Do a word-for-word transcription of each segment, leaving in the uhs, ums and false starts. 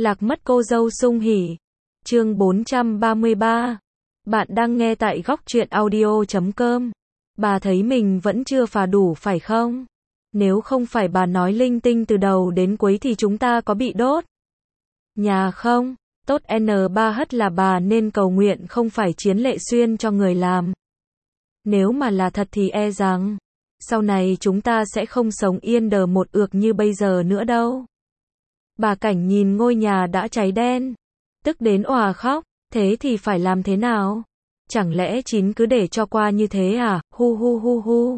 Lạc mất cô dâu sung hỉ. Chương bốn trăm ba mươi ba. Bạn đang nghe tại góc truyện audio chấm com. Bà thấy mình vẫn chưa phà đủ phải không? Nếu không phải bà nói linh tinh từ đầu đến cuối thì chúng ta có bị đốt nhà không? Tốt N ba hất là bà nên cầu nguyện không phải Chiến Lệ Xuyên cho người làm. Nếu mà là thật thì e rằng sau này chúng ta sẽ không sống yên đờ một ược như bây giờ nữa đâu. Bà Cảnh nhìn ngôi nhà đã cháy đen, tức đến òa khóc, thế thì phải làm thế nào? Chẳng lẽ Chín cứ để cho qua như thế à? Hu hu hu hu.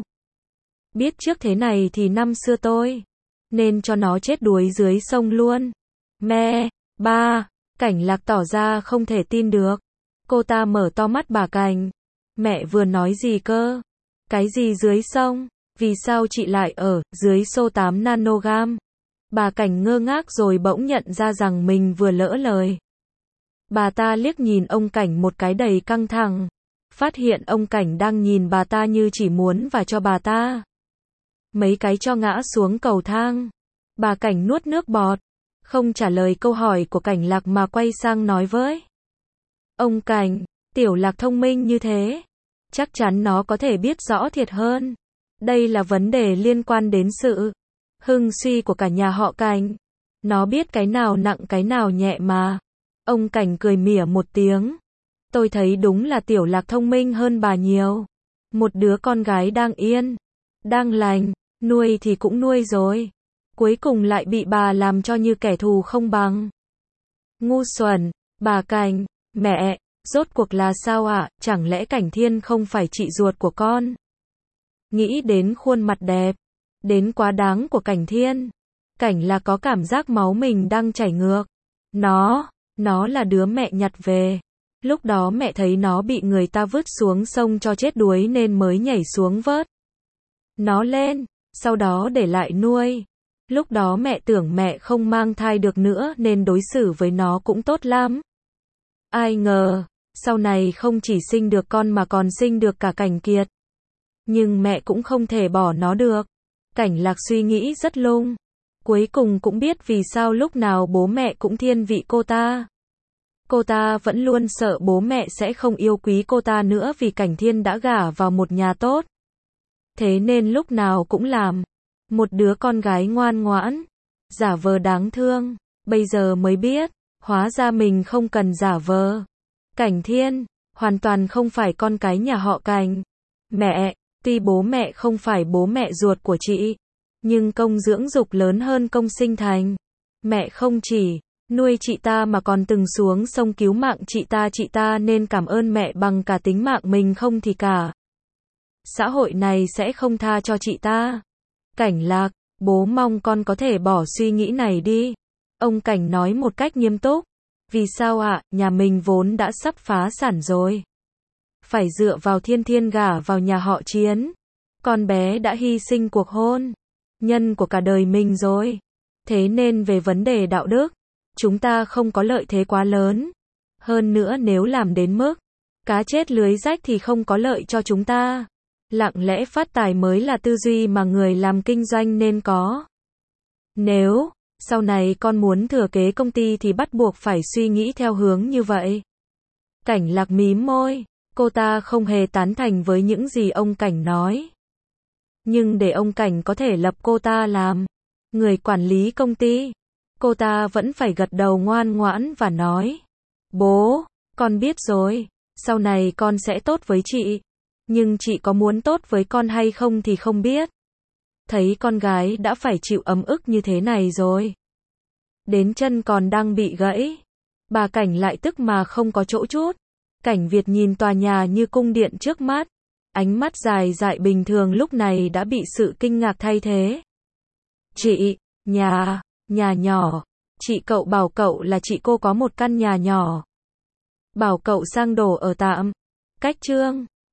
Biết trước thế này thì năm xưa tôi nên cho nó chết đuối dưới sông luôn. Mẹ, ba, Cảnh Lạc tỏ ra không thể tin được. Cô ta mở to mắt bà Cảnh. Mẹ vừa nói gì cơ? Cái gì dưới sông? Vì sao chị lại ở dưới số tám nanogam? Bà Cảnh ngơ ngác rồi bỗng nhận ra rằng mình vừa lỡ lời. Bà ta liếc nhìn ông Cảnh một cái đầy căng thẳng. Phát hiện ông Cảnh đang nhìn bà ta như chỉ muốn và cho bà ta mấy cái cho ngã xuống cầu thang. Bà Cảnh nuốt nước bọt, không trả lời câu hỏi của Cảnh Lạc mà quay sang nói với ông Cảnh, Tiểu Lạc thông minh như thế, chắc chắn nó có thể biết rõ thiệt hơn. Đây là vấn đề liên quan đến sự hưng suy của cả nhà họ Cảnh. Nó biết cái nào nặng cái nào nhẹ mà. Ông Cảnh cười mỉa một tiếng. Tôi thấy đúng là Tiểu Lạc thông minh hơn bà nhiều. Một đứa con gái đang yên, đang lành, nuôi thì cũng nuôi rồi. Cuối cùng lại bị bà làm cho như kẻ thù không bằng. Ngu xuẩn, bà Cảnh, mẹ, rốt cuộc là sao ạ? À? Chẳng lẽ Cảnh Thiên không phải chị ruột của con? Nghĩ đến khuôn mặt đẹp, đến quá đáng của Cảnh Thiên, Cảnh là có cảm giác máu mình đang chảy ngược. Nó, nó là đứa mẹ nhặt về. Lúc đó mẹ thấy nó bị người ta vứt xuống sông cho chết đuối nên mới nhảy xuống vớt nó lên, sau đó để lại nuôi. Lúc đó mẹ tưởng mẹ không mang thai được nữa nên đối xử với nó cũng tốt lắm. Ai ngờ, sau này không chỉ sinh được con mà còn sinh được cả Cảnh Kiệt. Nhưng mẹ cũng không thể bỏ nó được. Cảnh Lạc suy nghĩ rất lung. Cuối cùng cũng biết vì sao lúc nào bố mẹ cũng thiên vị cô ta. Cô ta vẫn luôn sợ bố mẹ sẽ không yêu quý cô ta nữa vì Cảnh Thiên đã gả vào một nhà tốt. Thế nên lúc nào cũng làm một đứa con gái ngoan ngoãn, giả vờ đáng thương. Bây giờ mới biết, hóa ra mình không cần giả vờ. Cảnh Thiên hoàn toàn không phải con cái nhà họ Cảnh. Mẹ, tuy bố mẹ không phải bố mẹ ruột của chị, nhưng công dưỡng dục lớn hơn công sinh thành. Mẹ không chỉ nuôi chị ta mà còn từng xuống sông cứu mạng chị ta, chị ta nên cảm ơn mẹ bằng cả tính mạng mình, không thì cả xã hội này sẽ không tha cho chị ta. Cảnh Lạc, bố mong con có thể bỏ suy nghĩ này đi. Ông Cảnh nói một cách nghiêm túc. Vì sao ạ? À? Nhà mình vốn đã sắp phá sản rồi. Phải dựa vào Thiên Thiên gả vào nhà họ Chiến. Con bé đã hy sinh cuộc hôn nhân của cả đời mình rồi. Thế nên về vấn đề đạo đức, chúng ta không có lợi thế quá lớn. Hơn nữa nếu làm đến mức cá chết lưới rách thì không có lợi cho chúng ta. Lặng lẽ phát tài mới là tư duy mà người làm kinh doanh nên có. Nếu sau này con muốn thừa kế công ty thì bắt buộc phải suy nghĩ theo hướng như vậy. Cảnh Lạc mím môi, cô ta không hề tán thành với những gì ông Cảnh nói. Nhưng để ông Cảnh có thể lập cô ta làm người quản lý công ty, cô ta vẫn phải gật đầu ngoan ngoãn và nói: Bố, con biết rồi, sau này con sẽ tốt với chị. Nhưng chị có muốn tốt với con hay không thì không biết. Thấy con gái đã phải chịu ấm ức như thế này rồi, đến chân còn đang bị gãy, bà Cảnh lại tức mà không có chỗ chút. Cảnh Việt nhìn tòa nhà như cung điện trước mắt, ánh mắt dài dại bình thường lúc này đã bị sự kinh ngạc thay thế. Chị, nhà, nhà nhỏ, chị cậu bảo cậu là chị cô có một căn nhà nhỏ. Bảo cậu sang đổ ở tạm. Cách Trương